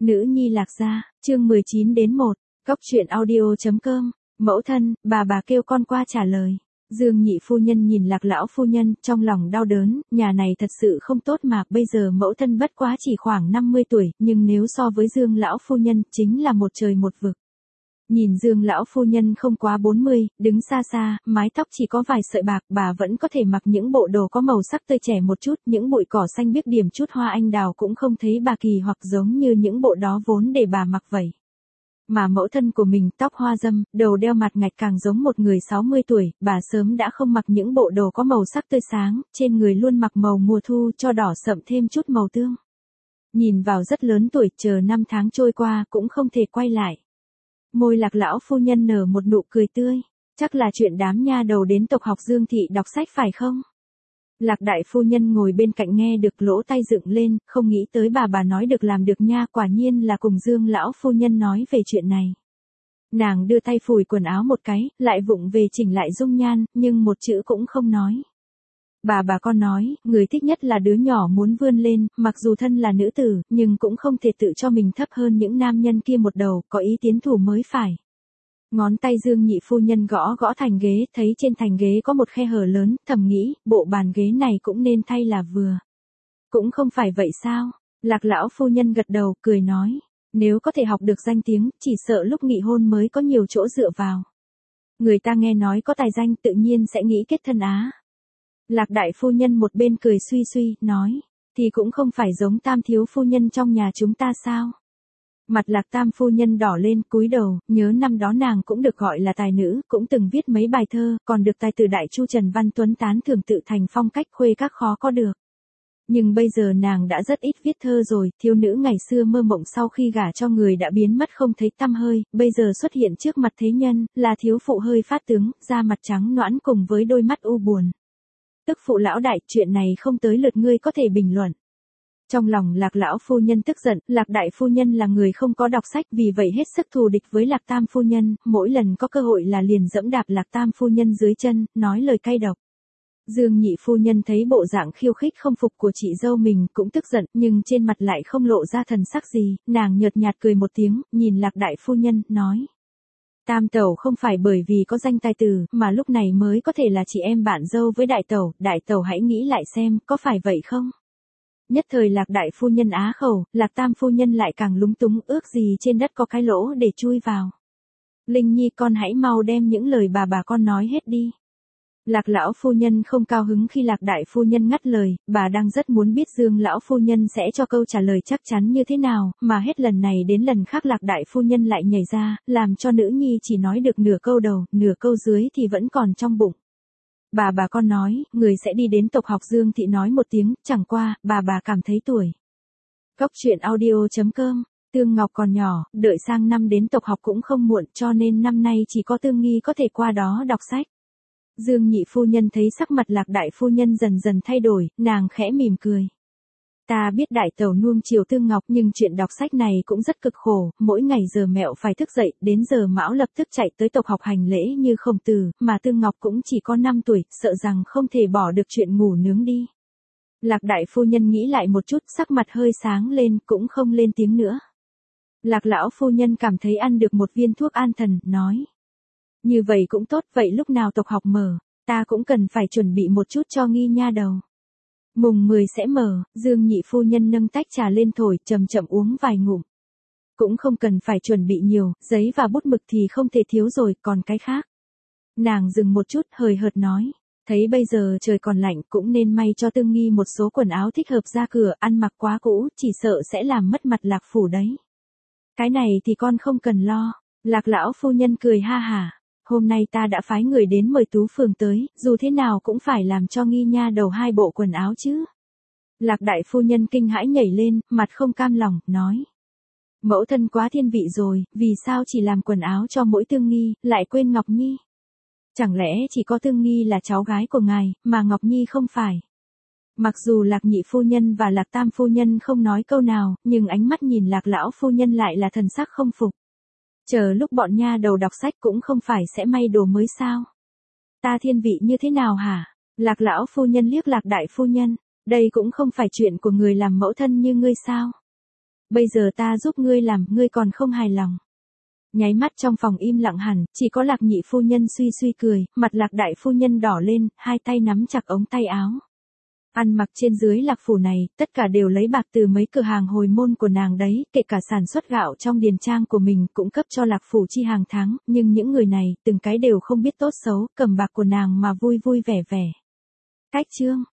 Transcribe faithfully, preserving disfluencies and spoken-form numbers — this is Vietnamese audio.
Nữ nhi Lạc gia, chương mười chín đến một, Cốc truyện audio chấm com, mẫu thân, bà bà kêu con qua trả lời. Dương nhị phu nhân nhìn Lạc lão phu nhân, trong lòng đau đớn, nhà này thật sự không tốt mà, bây giờ mẫu thân bất quá chỉ khoảng năm mươi tuổi, nhưng nếu so với Dương lão phu nhân, chính là một trời một vực. Nhìn Dương lão phu nhân không quá bốn mươi, đứng xa xa, mái tóc chỉ có vài sợi bạc, bà vẫn có thể mặc những bộ đồ có màu sắc tươi trẻ một chút, những bụi cỏ xanh biếc điểm chút hoa anh đào cũng không thấy bà kỳ hoặc giống như những bộ đó vốn để bà mặc vậy. Mà mẫu thân của mình tóc hoa râm, đầu đeo mặt ngạch càng giống một người sáu mươi tuổi, bà sớm đã không mặc những bộ đồ có màu sắc tươi sáng, trên người luôn mặc màu mùa thu cho đỏ sậm thêm chút màu tương. Nhìn vào rất lớn tuổi, chờ năm tháng trôi qua cũng không thể quay lại. Môi Lạc lão phu nhân nở một nụ cười tươi, chắc là chuyện đám nha đầu đến tộc học Dương thị đọc sách phải không? Lạc đại phu nhân ngồi bên cạnh nghe được lỗ tai dựng lên, không nghĩ tới bà bà nói được làm được nha, quả nhiên là cùng Dương lão phu nhân nói về chuyện này. Nàng đưa tay phủi quần áo một cái, lại vụng về chỉnh lại dung nhan, nhưng một chữ cũng không nói. Bà bà con nói, người thích nhất là đứa nhỏ muốn vươn lên, mặc dù thân là nữ tử, nhưng cũng không thể tự cho mình thấp hơn những nam nhân kia một đầu, có ý tiến thủ mới phải. Ngón tay Dương nhị phu nhân gõ gõ thành ghế, thấy trên thành ghế có một khe hở lớn, thầm nghĩ, bộ bàn ghế này cũng nên thay là vừa. Cũng không phải vậy sao? Lạc lão phu nhân gật đầu, cười nói, nếu có thể học được danh tiếng, chỉ sợ lúc nghị hôn mới có nhiều chỗ dựa vào. Người ta nghe nói có tài danh tự nhiên sẽ nghĩ kết thân á. Lạc đại phu nhân một bên cười suy suy, nói, thì cũng không phải giống Tam thiếu phu nhân trong nhà chúng ta sao? Mặt Lạc Tam phu nhân đỏ lên, cúi đầu, nhớ năm đó nàng cũng được gọi là tài nữ, cũng từng viết mấy bài thơ, còn được tài tử đại chu Trần Văn Tuấn tán thưởng tự thành phong cách khuê các khó có được. Nhưng bây giờ nàng đã rất ít viết thơ rồi, thiếu nữ ngày xưa mơ mộng sau khi gả cho người đã biến mất không thấy tăm hơi, bây giờ xuất hiện trước mặt thế nhân, là thiếu phụ hơi phát tướng, da mặt trắng nõn cùng với đôi mắt u buồn. Tức phụ lão đại, chuyện này không tới lượt ngươi có thể bình luận. Trong lòng Lạc lão phu nhân tức giận, Lạc đại phu nhân là người không có đọc sách, vì vậy hết sức thù địch với Lạc Tam phu nhân, mỗi lần có cơ hội là liền dẫm đạp Lạc Tam phu nhân dưới chân, nói lời cay độc. Dương nhị phu nhân thấy bộ dạng khiêu khích không phục của chị dâu mình cũng tức giận, nhưng trên mặt lại không lộ ra thần sắc gì, nàng nhợt nhạt cười một tiếng, nhìn Lạc đại phu nhân, nói. Tam tẩu không phải bởi vì có danh tài tử, mà lúc này mới có thể là chị em bạn dâu với đại tẩu, đại tẩu hãy nghĩ lại xem, có phải vậy không? Nhất thời Lạc đại phu nhân á khẩu, Lạc Tam phu nhân lại càng lúng túng, ước gì trên đất có cái lỗ để chui vào. Linh Nhi con hãy mau đem những lời bà bà con nói hết đi. Lạc lão phu nhân không cao hứng khi Lạc đại phu nhân ngắt lời, bà đang rất muốn biết Dương lão phu nhân sẽ cho câu trả lời chắc chắn như thế nào, mà hết lần này đến lần khác Lạc đại phu nhân lại nhảy ra, làm cho nữ nhi chỉ nói được nửa câu đầu, nửa câu dưới thì vẫn còn trong bụng. Bà bà con nói, người sẽ đi đến tộc học Dương thị nói một tiếng, chẳng qua, bà bà cảm thấy tuổi. Cốc truyện audio chấm com, Tương Ngọc còn nhỏ, đợi sang năm đến tộc học cũng không muộn, cho nên năm nay chỉ có Tương Nghi có thể qua đó đọc sách. Dương nhị phu nhân thấy sắc mặt Lạc đại phu nhân dần dần thay đổi, nàng khẽ mỉm cười. Ta biết đại tẩu nuông chiều Tương Ngọc, nhưng chuyện đọc sách này cũng rất cực khổ, mỗi ngày giờ mẹo phải thức dậy, đến giờ mão lập tức chạy tới tộc học hành lễ như Khổng Tử, mà Tương Ngọc cũng chỉ có năm tuổi, sợ rằng không thể bỏ được chuyện ngủ nướng đi. Lạc đại phu nhân nghĩ lại một chút, sắc mặt hơi sáng lên, cũng không lên tiếng nữa. Lạc lão phu nhân cảm thấy ăn được một viên thuốc an thần, nói. Như vậy cũng tốt, vậy lúc nào tộc học mở, ta cũng cần phải chuẩn bị một chút cho Nghi nha đầu. Mùng mười sẽ mở, Dương nhị phu nhân nâng tách trà lên thổi, chậm chậm uống vài ngụm. Cũng không cần phải chuẩn bị nhiều, giấy và bút mực thì không thể thiếu rồi, còn cái khác. Nàng dừng một chút, hời hợt nói, thấy bây giờ trời còn lạnh cũng nên may cho Tương Nghi một số quần áo thích hợp ra cửa, ăn mặc quá cũ, chỉ sợ sẽ làm mất mặt Lạc phủ đấy. Cái này thì con không cần lo, Lạc lão phu nhân cười ha hả. Hôm nay ta đã phái người đến mời Tú Phường tới, dù thế nào cũng phải làm cho Nghi nha đầu hai bộ quần áo chứ. Lạc đại phu nhân kinh hãi nhảy lên, mặt không cam lòng, nói. Mẫu thân quá thiên vị rồi, vì sao chỉ làm quần áo cho mỗi Tương Nghi, lại quên Ngọc Nhi? Chẳng lẽ chỉ có Tương Nghi là cháu gái của ngài, mà Ngọc Nhi không phải? Mặc dù Lạc nhị phu nhân và Lạc Tam phu nhân không nói câu nào, nhưng ánh mắt nhìn Lạc lão phu nhân lại là thần sắc không phục. Chờ lúc bọn nha đầu đọc sách cũng không phải sẽ may đồ mới sao? Ta thiên vị như thế nào hả? Lạc lão phu nhân liếc Lạc đại phu nhân, đây cũng không phải chuyện của người làm mẫu thân như ngươi sao? Bây giờ ta giúp ngươi làm, ngươi còn không hài lòng. Nháy mắt trong phòng im lặng hẳn, chỉ có Lạc nhị phu nhân suy suy cười, mặt Lạc đại phu nhân đỏ lên, hai tay nắm chặt ống tay áo. Ăn mặc trên dưới Lạc phủ này, tất cả đều lấy bạc từ mấy cửa hàng hồi môn của nàng đấy, kể cả sản xuất gạo trong điền trang của mình cũng cấp cho Lạc phủ chi hàng tháng, nhưng những người này, từng cái đều không biết tốt xấu, cầm bạc của nàng mà vui vui vẻ vẻ. Cách chương